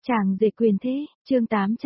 Chàng rể quyền thế, chương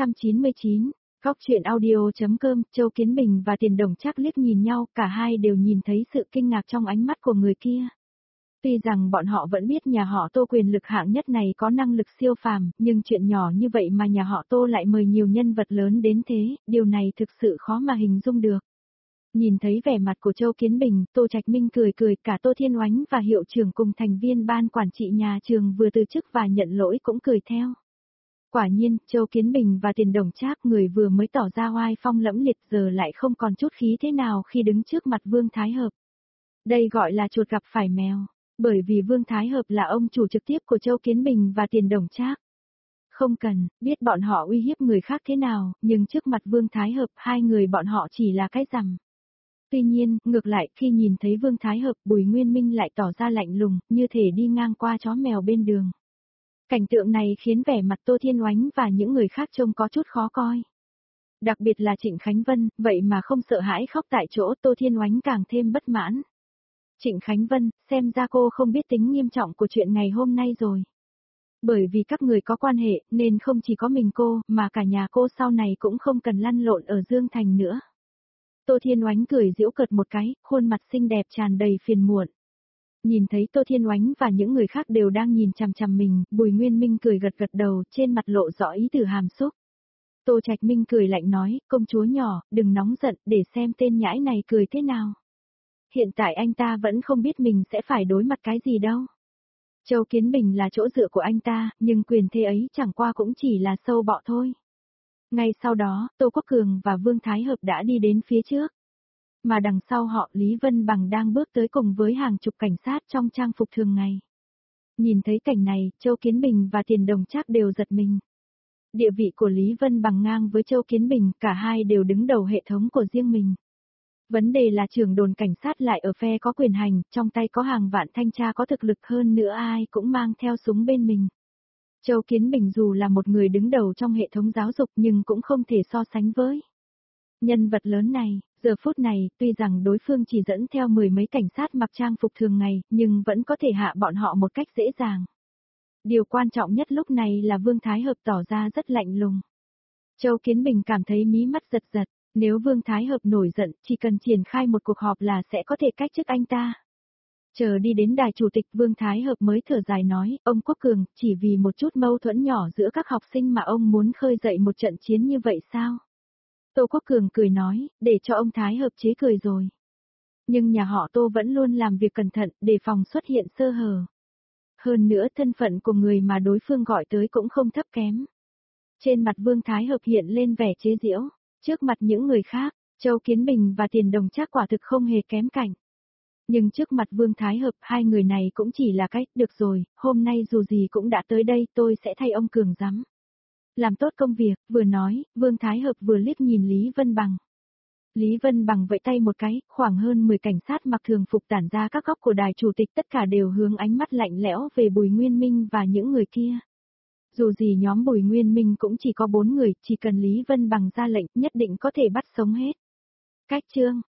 899, Góc truyện audio.com, Châu Kiến Bình và Tiền Đồng Trác liếc nhìn nhau, cả hai đều nhìn thấy sự kinh ngạc trong ánh mắt của người kia. Tuy rằng bọn họ vẫn biết nhà họ Tô quyền lực hạng nhất này có năng lực siêu phàm, nhưng chuyện nhỏ như vậy mà nhà họ Tô lại mời nhiều nhân vật lớn đến thế, điều này thực sự khó mà hình dung được. Nhìn thấy vẻ mặt của Châu Kiến Bình, Tô Trạch Minh cười cười, cả Tô Thiên Oánh và hiệu trưởng cùng thành viên ban quản trị nhà trường vừa từ chức và nhận lỗi cũng cười theo. Quả nhiên, Châu Kiến Bình và Tiền Đồng Trác người vừa mới tỏ ra oai phong lẫm liệt giờ lại không còn chút khí thế nào khi đứng trước mặt Vương Thái Hợp. Đây gọi là chuột gặp phải mèo, bởi vì Vương Thái Hợp là ông chủ trực tiếp của Châu Kiến Bình và Tiền Đồng Trác. Không cần, biết bọn họ uy hiếp người khác thế nào, nhưng trước mặt Vương Thái Hợp hai người bọn họ chỉ là cái rằm. Tuy nhiên, ngược lại khi nhìn thấy Vương Thái Hợp, Bùi Nguyên Minh lại tỏ ra lạnh lùng, như thể đi ngang qua chó mèo bên đường. Cảnh tượng này khiến vẻ mặt Tô Thiên Oánh và những người khác trông có chút khó coi. Đặc biệt là Trịnh Khánh Vân, vậy mà không sợ hãi khóc tại chỗ, Tô Thiên Oánh càng thêm bất mãn. Trịnh Khánh Vân, xem ra cô không biết tính nghiêm trọng của chuyện ngày hôm nay rồi. Bởi vì các người có quan hệ, nên không chỉ có mình cô, mà cả nhà cô sau này cũng không cần lăn lộn ở Dương Thành nữa. Tô Thiên Oánh cười giễu cợt một cái, khuôn mặt xinh đẹp tràn đầy phiền muộn. Nhìn thấy Tô Thiên Oánh và những người khác đều đang nhìn chằm chằm mình, Bùi Nguyên Minh cười gật gật đầu, trên mặt lộ rõ ý từ hàm xúc. Tô Trạch Minh cười lạnh nói, công chúa nhỏ, đừng nóng giận, để xem tên nhãi này cười thế nào. Hiện tại anh ta vẫn không biết mình sẽ phải đối mặt cái gì đâu. Châu Kiến Bình là chỗ dựa của anh ta, nhưng quyền thế ấy chẳng qua cũng chỉ là sâu bọ thôi. Ngay sau đó, Tô Quốc Cường và Vương Thái Hợp đã đi đến phía trước. Mà đằng sau họ Lý Vân Bằng đang bước tới cùng với hàng chục cảnh sát trong trang phục thường ngày. Nhìn thấy cảnh này, Châu Kiến Bình và Tiền Đồng Trác đều giật mình. Địa vị của Lý Vân Bằng ngang với Châu Kiến Bình, cả hai đều đứng đầu hệ thống của riêng mình. Vấn đề là trưởng đồn cảnh sát lại ở phe có quyền hành, trong tay có hàng vạn thanh tra có thực lực hơn nữa ai cũng mang theo súng bên mình. Châu Kiến Bình dù là một người đứng đầu trong hệ thống giáo dục nhưng cũng không thể so sánh với nhân vật lớn này. Giờ phút này, tuy rằng đối phương chỉ dẫn theo mười mấy cảnh sát mặc trang phục thường ngày, nhưng vẫn có thể hạ bọn họ một cách dễ dàng. Điều quan trọng nhất lúc này là Vương Thái Hợp tỏ ra rất lạnh lùng. Châu Kiến Bình cảm thấy mí mắt giật giật, nếu Vương Thái Hợp nổi giận, chỉ cần triển khai một cuộc họp là sẽ có thể cách chức anh ta. Chờ đi đến đài chủ tịch, Vương Thái Hợp mới thở dài nói, ông Quốc Cường, chỉ vì một chút mâu thuẫn nhỏ giữa các học sinh mà ông muốn khơi dậy một trận chiến như vậy sao? Tô Quốc Cường cười nói, để cho ông Thái Hợp chế cười rồi. Nhưng nhà họ Tô vẫn luôn làm việc cẩn thận, đề phòng xuất hiện sơ hở. Hơn nữa thân phận của người mà đối phương gọi tới cũng không thấp kém. Trên mặt Vương Thái Hợp hiện lên vẻ chế giễu, trước mặt những người khác, Châu Kiến Bình và Tiền Đồng Trác quả thực không hề kém cạnh. Nhưng trước mặt Vương Thái Hợp hai người này cũng chỉ là cách, được rồi, hôm nay dù gì cũng đã tới đây tôi sẽ thay ông Cường giám. Làm tốt công việc, vừa nói, Vương Thái Hợp vừa liếc nhìn Lý Vân Bằng. Lý Vân Bằng vẫy tay một cái, khoảng hơn 10 cảnh sát mặc thường phục tản ra các góc của đài chủ tịch tất cả đều hướng ánh mắt lạnh lẽo về Bùi Nguyên Minh và những người kia. Dù gì nhóm Bùi Nguyên Minh cũng chỉ có 4 người, chỉ cần Lý Vân Bằng ra lệnh nhất định có thể bắt sống hết. Cách chương